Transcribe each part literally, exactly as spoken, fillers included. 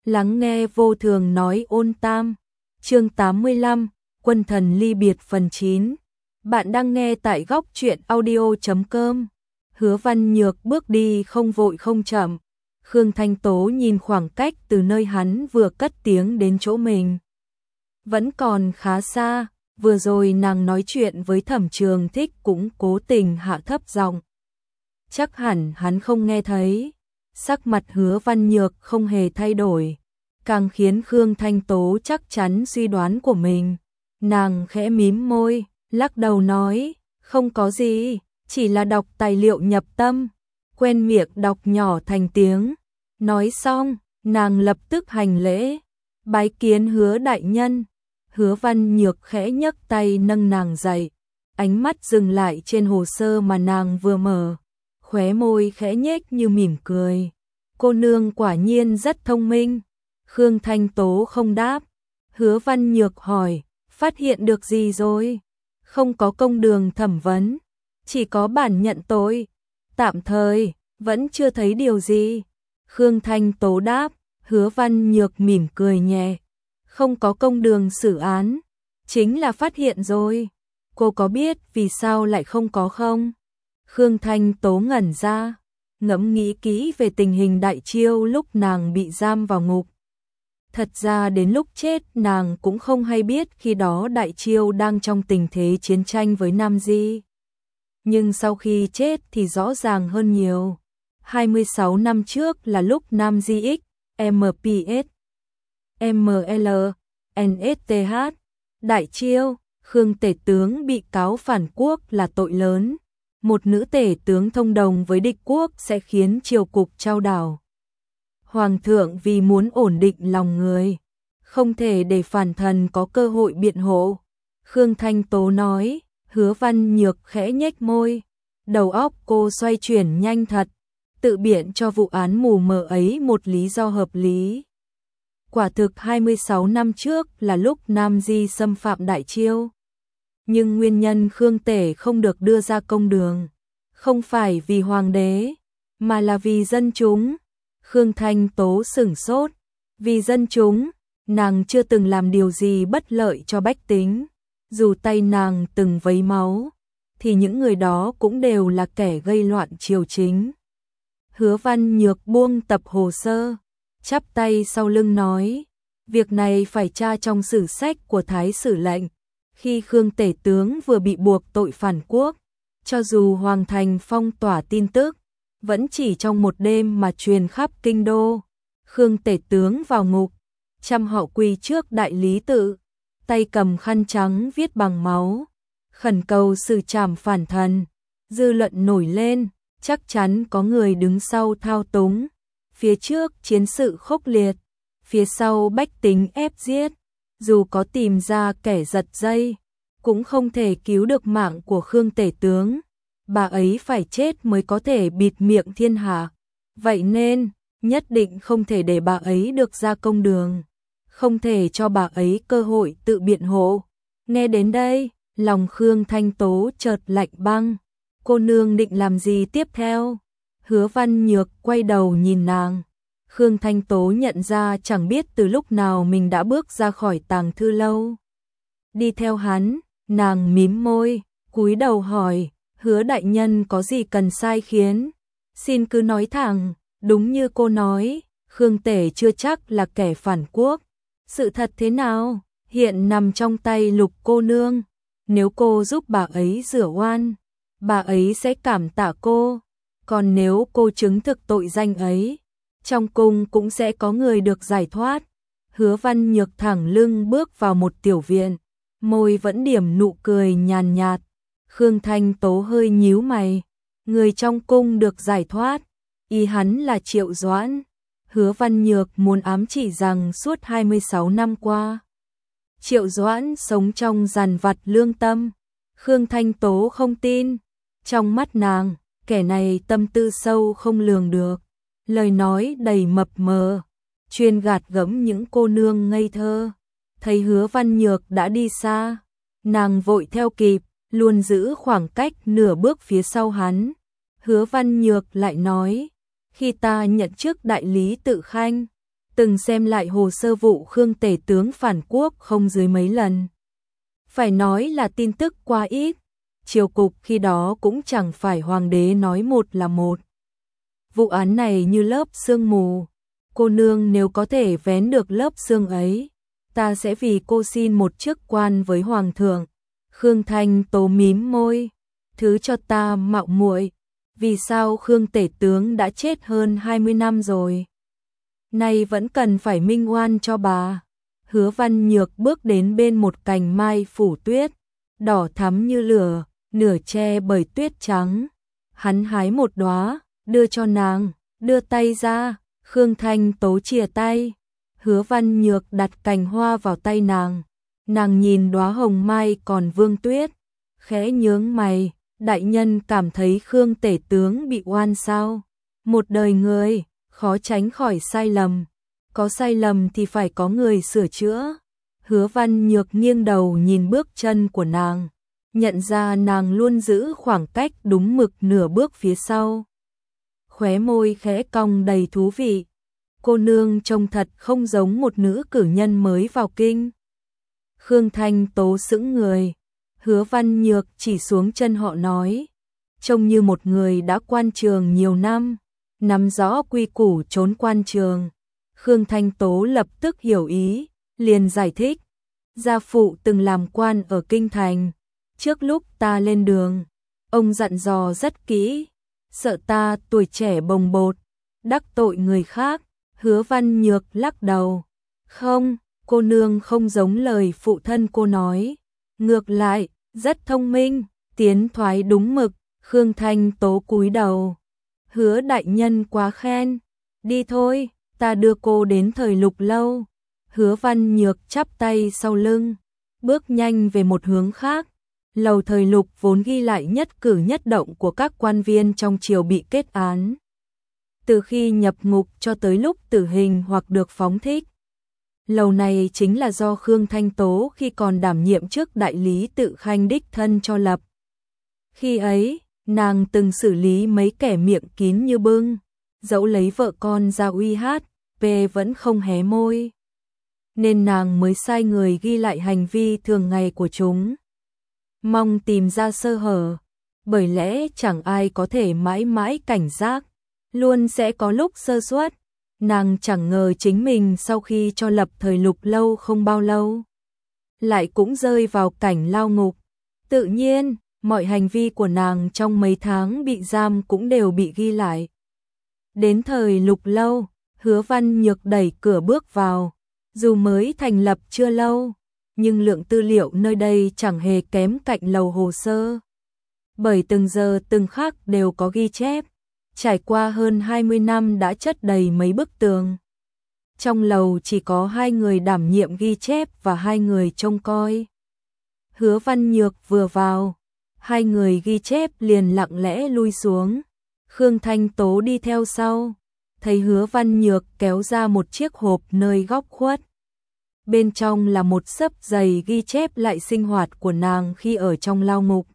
Lắng nghe vô thường nói ôn tam. Chương tám mươi lăm, Quân thần ly biệt phần chín. Bạn đang nghe tại góc truyện audio chấm com. Hứa Văn Nhược bước đi không vội không chậm. Khương Thanh Tố nhìn khoảng cách từ nơi hắn vừa cất tiếng đến chỗ mình. Vẫn còn khá xa, vừa rồi nàng nói chuyện với Thẩm Trường Thích cũng cố tình hạ thấp giọng. Chắc hẳn hắn không nghe thấy. Sắc mặt Hứa Văn Nhược không hề thay đổi, càng khiến Khương Thanh Tố chắc chắn suy đoán của mình. Nàng khẽ mím môi, lắc đầu nói, không có gì, chỉ là đọc tài liệu nhập tâm, quen miệng đọc nhỏ thành tiếng. Nói xong, nàng lập tức hành lễ, bái kiến Hứa đại nhân. Hứa Văn Nhược khẽ nhấc tay nâng nàng dậy, ánh mắt dừng lại trên hồ sơ mà nàng vừa mở, khóe môi khẽ nhếch như mỉm cười. Cô nương quả nhiên rất thông minh. Khương Thanh Tố không đáp. Hứa Văn Nhược hỏi, phát hiện được gì rồi? Không có công đường thẩm vấn, chỉ có bản nhận tội. Tạm thời, vẫn chưa thấy điều gì. Khương Thanh Tố đáp. Hứa Văn Nhược mỉm cười nhẹ. Không có công đường xử án, chính là phát hiện rồi. Cô có biết vì sao lại không có không? Khương Thanh Tố ngẩn ra, ngẫm nghĩ kỹ về tình hình Đại Chiêu lúc nàng bị giam vào ngục. Thật ra đến lúc chết nàng cũng không hay biết khi đó Đại Chiêu đang trong tình thế chiến tranh với Nam Di. Nhưng sau khi chết thì rõ ràng hơn nhiều. hai mươi sáu năm trước là lúc Nam Di X, em pê ét, em lờ, en ét tê hát, Đại Chiêu, Khương tể tướng bị cáo phản quốc là tội lớn. Một nữ tể tướng thông đồng với địch quốc sẽ khiến triều cục chao đảo. Hoàng thượng vì muốn ổn định lòng người, không thể để phản thần có cơ hội biện hộ. Khương Thanh Tố nói. Hứa Văn Nhược khẽ nhếch môi, đầu óc cô xoay chuyển nhanh thật, tự biện cho vụ án mù mờ ấy một lý do hợp lý. Quả thực hai mươi sáu năm trước là lúc Nam Di xâm phạm Đại Chiêu. Nhưng nguyên nhân Khương tể không được đưa ra công đường, không phải vì hoàng đế, mà là vì dân chúng. Khương Thanh Tố sửng sốt, vì dân chúng, nàng chưa từng làm điều gì bất lợi cho bách tính. Dù tay nàng từng vấy máu, thì những người đó cũng đều là kẻ gây loạn triều chính. Hứa Văn Nhược buông tập hồ sơ, chắp tay sau lưng nói, việc này phải tra trong sử sách của Thái sử lệnh. Khi Khương tể tướng vừa bị buộc tội phản quốc, cho dù hoàng thành phong tỏa tin tức, vẫn chỉ trong một đêm mà truyền khắp kinh đô. Khương tể tướng vào ngục, trăm họ quỳ trước đại lý tự, tay cầm khăn trắng viết bằng máu, khẩn cầu xử trảm phản thần. Dư luận nổi lên, chắc chắn có người đứng sau thao túng. Phía trước chiến sự khốc liệt, phía sau bách tính ép giết. Dù có tìm ra kẻ giật dây, cũng không thể cứu được mạng của Khương tể tướng. Bà ấy phải chết mới có thể bịt miệng thiên hạ. Vậy nên, nhất định không thể để bà ấy được ra công đường, không thể cho bà ấy cơ hội tự biện hộ. Nghe đến đây, lòng Khương Thanh Tố chợt lạnh băng. Cô nương định làm gì tiếp theo? Hứa Văn Nhược quay đầu nhìn nàng. Khương Thanh Tố nhận ra chẳng biết từ lúc nào mình đã bước ra khỏi tàng thư lâu. Đi theo hắn, nàng mím môi, cúi đầu hỏi, Hứa đại nhân có gì cần sai khiến? Xin cứ nói thẳng, đúng như cô nói, Khương tể chưa chắc là kẻ phản quốc. Sự thật thế nào, hiện nằm trong tay Lục cô nương. Nếu cô giúp bà ấy rửa oan, bà ấy sẽ cảm tạ cô. Còn nếu cô chứng thực tội danh ấy, trong cung cũng sẽ có người được giải thoát. Hứa Văn Nhược thẳng lưng bước vào một tiểu viện, môi vẫn điểm nụ cười nhàn nhạt. Khương Thanh Tố hơi nhíu mày, người trong cung được giải thoát, ý hắn là Triệu Doãn. Hứa Văn Nhược muốn ám chỉ rằng suốt hai mươi sáu năm qua, Triệu Doãn sống trong dằn vặt lương tâm. Khương Thanh Tố không tin. Trong mắt nàng, kẻ này tâm tư sâu không lường được, lời nói đầy mập mờ, chuyên gạt gẫm những cô nương ngây thơ. Thấy Hứa Văn Nhược đã đi xa, nàng vội theo kịp, luôn giữ khoảng cách nửa bước phía sau hắn. Hứa Văn Nhược lại nói, khi ta nhận chức đại lý tự khanh, từng xem lại hồ sơ vụ Khương tể tướng phản quốc không dưới mấy lần. Phải nói là tin tức quá ít, triều cục khi đó cũng chẳng phải hoàng đế nói một là một. Vụ án này như lớp sương mù, cô nương nếu có thể vén được lớp sương ấy, ta sẽ vì cô xin một chức quan với hoàng thượng. Khương Thanh Tố mím môi, thứ cho ta mạo muội, vì sao Khương tể tướng đã chết hơn hai mươi năm rồi, nay vẫn cần phải minh oan cho bà. Hứa Văn Nhược bước đến bên một cành mai phủ tuyết, đỏ thắm như lửa, nửa che bởi tuyết trắng. Hắn hái một đóa, đưa cho nàng, đưa tay ra, Khương Thanh Tố chìa tay. Hứa Văn Nhược đặt cành hoa vào tay nàng, nàng nhìn đóa hồng mai còn vương tuyết, khẽ nhướng mày, đại nhân cảm thấy Khương tể tướng bị oan sao? Một đời người, khó tránh khỏi sai lầm, có sai lầm thì phải có người sửa chữa. Hứa Văn Nhược nghiêng đầu nhìn bước chân của nàng, nhận ra nàng luôn giữ khoảng cách đúng mực nửa bước phía sau. Khóe môi khẽ cong đầy thú vị. Cô nương trông thật không giống một nữ cử nhân mới vào kinh. Khương Thanh Tố sững người, Hứa Văn Nhược chỉ xuống chân họ nói, trông như một người đã quan trường nhiều năm, nắm rõ quy củ trốn quan trường. Khương Thanh Tố lập tức hiểu ý, liền giải thích, gia phụ từng làm quan ở kinh thành, trước lúc ta lên đường, ông dặn dò rất kỹ, sợ ta tuổi trẻ bồng bột, đắc tội người khác. Hứa Văn Nhược lắc đầu, không, cô nương không giống lời phụ thân cô nói, ngược lại, rất thông minh, tiến thoái đúng mực. Khương Thanh Tố cúi đầu, Hứa đại nhân quá khen, đi thôi, ta đưa cô đến Thời Lục lâu. Hứa Văn Nhược chắp tay sau lưng, bước nhanh về một hướng khác. Lầu Thời Lục vốn ghi lại nhất cử nhất động của các quan viên trong triều bị kết án, từ khi nhập ngục cho tới lúc tử hình hoặc được phóng thích. Lầu này chính là do Khương Thanh Tố khi còn đảm nhiệm chức đại lý tự khanh đích thân cho lập. Khi ấy, nàng từng xử lý mấy kẻ miệng kín như bưng, dẫu lấy vợ con ra uy hát, về vẫn không hé môi. Nên nàng mới sai người ghi lại hành vi thường ngày của chúng, mong tìm ra sơ hở, bởi lẽ chẳng ai có thể mãi mãi cảnh giác, luôn sẽ có lúc sơ suất. Nàng chẳng ngờ chính mình sau khi cho lập Thời Lục lâu không bao lâu, lại cũng rơi vào cảnh lao ngục. Tự nhiên, mọi hành vi của nàng trong mấy tháng bị giam cũng đều bị ghi lại. Đến Thời Lục lâu, Hứa Văn Nhược đẩy cửa bước vào, dù mới thành lập chưa lâu, nhưng lượng tư liệu nơi đây chẳng hề kém cạnh lầu hồ sơ. Bởi từng giờ từng khắc đều có ghi chép, trải qua hơn hai mươi năm đã chất đầy mấy bức tường. Trong lầu chỉ có hai người đảm nhiệm ghi chép và hai người trông coi. Hứa Văn Nhược vừa vào, hai người ghi chép liền lặng lẽ lui xuống. Khương Thanh Tố đi theo sau, thấy Hứa Văn Nhược kéo ra một chiếc hộp nơi góc khuất. Bên trong là một xấp dày ghi chép lại sinh hoạt của nàng khi ở trong lao ngục.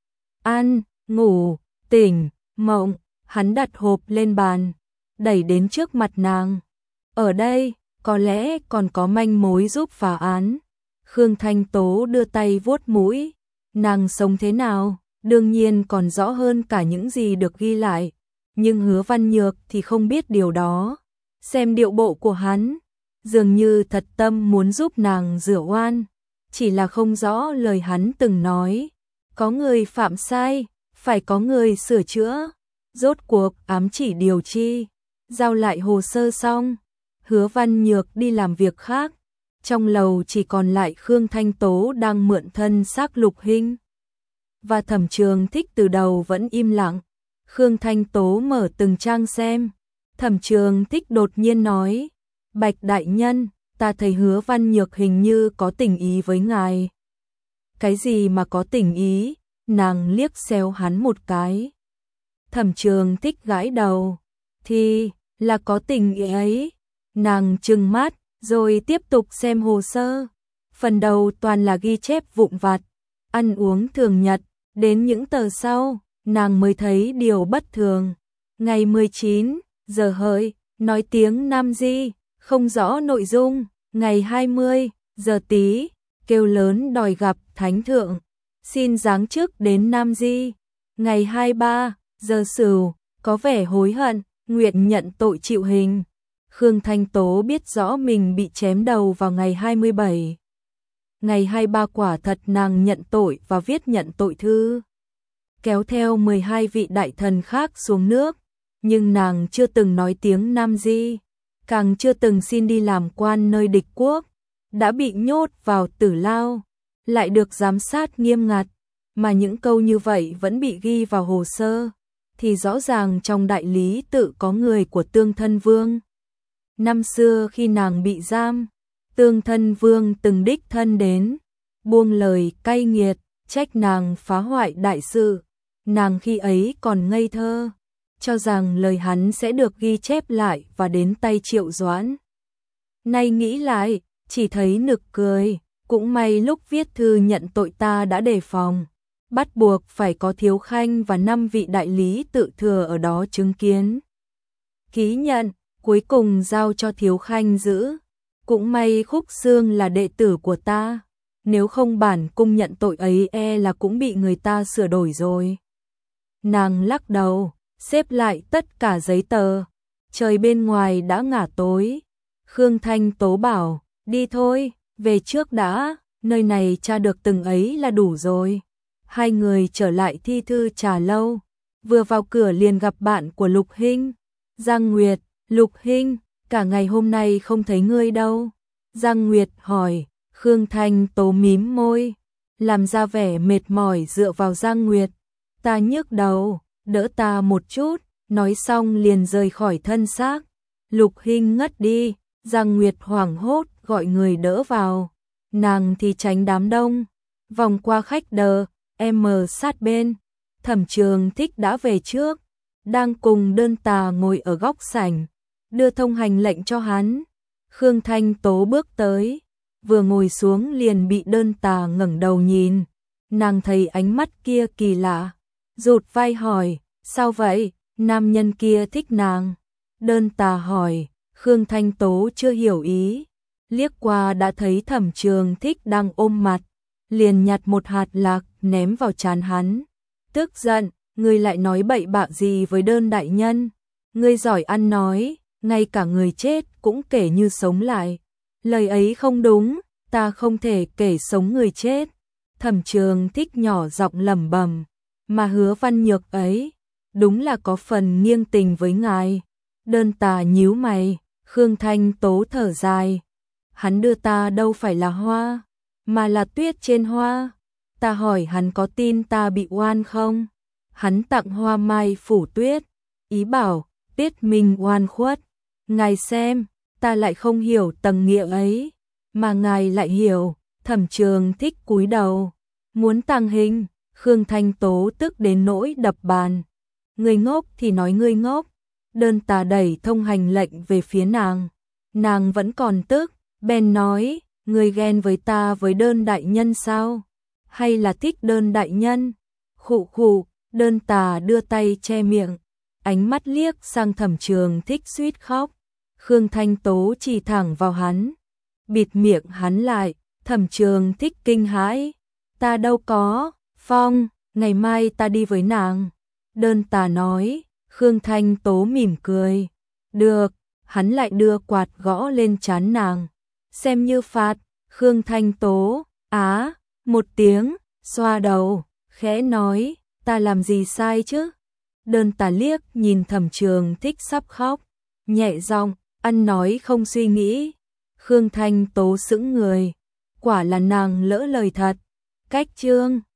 Ăn, ngủ, tỉnh, mộng. Hắn đặt hộp lên bàn, đẩy đến trước mặt nàng. Ở đây, có lẽ còn có manh mối giúp phá án. Khương Thanh Tố đưa tay vuốt mũi. Nàng sống thế nào, đương nhiên còn rõ hơn cả những gì được ghi lại. Nhưng Hứa Văn Nhược thì không biết điều đó. Xem điệu bộ của hắn, dường như thật tâm muốn giúp nàng rửa oan. Chỉ là không rõ lời hắn từng nói. Có người phạm sai, phải có người sửa chữa. Rốt cuộc ám chỉ điều chi, giao lại hồ sơ xong, Hứa Văn Nhược đi làm việc khác. Trong lầu chỉ còn lại Khương Thanh Tố đang mượn thân xác Lục Hinh. Và Thẩm Trường Thích từ đầu vẫn im lặng. Khương Thanh Tố mở từng trang xem. Thẩm Trường Thích đột nhiên nói, Bạch đại nhân, ta thấy Hứa Văn Nhược hình như có tình ý với ngài. Cái gì mà có tình ý? Nàng liếc xéo hắn một cái. Thẩm Trường Thích gãi đầu, thì là có tình ý ấy. Nàng trừng mắt, rồi tiếp tục xem hồ sơ. Phần đầu toàn là ghi chép vụn vặt, ăn uống thường nhật, đến những tờ sau, nàng mới thấy điều bất thường. Ngày mười chín giờ hợi, nói tiếng Nam Di, Không rõ nội dung, ngày hai mươi giờ tí, kêu lớn đòi gặp Thánh Thượng, xin giáng chức đến Nam Di. Ngày hai mươi ba giờ Sửu, có vẻ hối hận, nguyện nhận tội chịu hình. Khương Thanh Tố biết rõ mình bị chém đầu vào ngày hai mươi bảy. Ngày hai mươi ba quả thật nàng nhận tội và viết nhận tội thư, kéo theo mười hai vị đại thần khác xuống nước, nhưng nàng chưa từng nói tiếng Nam Di, càng chưa từng xin đi làm quan nơi địch quốc, đã bị nhốt vào tử lao, lại được giám sát nghiêm ngặt, mà những câu như vậy vẫn bị ghi vào hồ sơ, thì rõ ràng trong đại lý tự có người của Tương Thân Vương. Năm xưa khi nàng bị giam, Tương Thân Vương từng đích thân đến, buông lời cay nghiệt, trách nàng phá hoại đại sự. Nàng khi ấy còn ngây thơ, cho rằng lời hắn sẽ được ghi chép lại và đến tay Triệu Doãn. Nay nghĩ lại, chỉ thấy nực cười, cũng may lúc viết thư nhận tội ta đã đề phòng, bắt buộc phải có Thiếu Khanh và năm vị đại lý tự thừa ở đó chứng kiến. Ký nhận, cuối cùng giao cho Thiếu Khanh giữ, cũng may Khúc Xương là đệ tử của ta, nếu không bản cung nhận tội ấy e là cũng bị người ta sửa đổi rồi. Nàng lắc đầu, xếp lại tất cả giấy tờ, trời bên ngoài đã ngả tối. Khương Thanh Tố bảo, đi thôi, về trước đã, nơi này tra được từng ấy là đủ rồi. Hai người trở lại thi thư trà lâu, vừa vào cửa liền gặp bạn của Lục Hinh. Giang Nguyệt, Lục Hinh, cả ngày hôm nay không thấy ngươi đâu. Giang Nguyệt hỏi, Khương Thanh Tố mím môi, làm ra vẻ mệt mỏi dựa vào Giang Nguyệt. Ta nhức đầu, đỡ ta một chút, nói xong liền rời khỏi thân xác. Lục Hinh ngất đi, Giang Nguyệt hoảng hốt gọi người đỡ vào. Nàng thì tránh đám đông, vòng qua khách đờ, em sát bên. Thẩm Trường Thích đã về trước, đang cùng Đơn Tà ngồi ở góc sảnh, đưa thông hành lệnh cho hắn. Khương Thanh Tố bước tới, vừa ngồi xuống liền bị Đơn Tà ngẩng đầu nhìn. Nàng thấy ánh mắt kia kỳ lạ, rụt vai hỏi, sao vậy, nam nhân kia thích nàng. Đơn Tà hỏi, Khương Thanh Tố chưa hiểu ý, liếc qua đã thấy Thẩm Trường Thích đang ôm mặt, liền nhặt một hạt lạc ném vào trán hắn. Tức giận, ngươi lại nói bậy bạ gì với Đơn đại nhân, ngươi giỏi ăn nói, ngay cả người chết cũng kể như sống lại. Lời ấy không đúng, ta không thể kể sống người chết. Thẩm Trường Thích nhỏ giọng lẩm bẩm, mà Hứa Văn Nhược ấy, đúng là có phần nghiêng tình với ngài. Đơn Tà nhíu mày, Khương Thanh Tố thở dài, hắn đưa ta đâu phải là hoa, mà là tuyết trên hoa. Ta hỏi hắn có tin ta bị oan không? Hắn tặng hoa mai phủ tuyết, ý bảo biết mình oan khuất. Ngài xem, ta lại không hiểu tầng nghĩa ấy, mà ngài lại hiểu. Thẩm Trường Thích cúi đầu, muốn tàng hình. Khương Thanh Tố tức đến nỗi đập bàn. Người ngốc thì nói ngươi ngốc. Đơn Tà đẩy thông hành lệnh về phía nàng. Nàng vẫn còn tức, bèn nói, ngươi ghen với ta với Đơn đại nhân sao? Hay là thích Đơn đại nhân? Khụ khụ, Đơn Tà đưa tay che miệng, ánh mắt liếc sang Thẩm Trường Thích suýt khóc. Khương Thanh Tố chỉ thẳng vào hắn, bịt miệng hắn lại. Thẩm Trường Thích kinh hãi, ta đâu có. Phong, ngày mai ta đi với nàng. Đơn Tà nói. Khương Thanh Tố mỉm cười, được. Hắn lại đưa quạt gõ lên trán nàng, xem như phạt. Khương Thanh Tố, á, một tiếng, xoa đầu, khẽ nói, ta làm gì sai chứ? Đơn Tà liếc nhìn Thẩm Trường Thích sắp khóc, nhẹ giọng, ăn nói không suy nghĩ. Khương Thanh Tố sững người, quả là nàng lỡ lời thật. Cách chương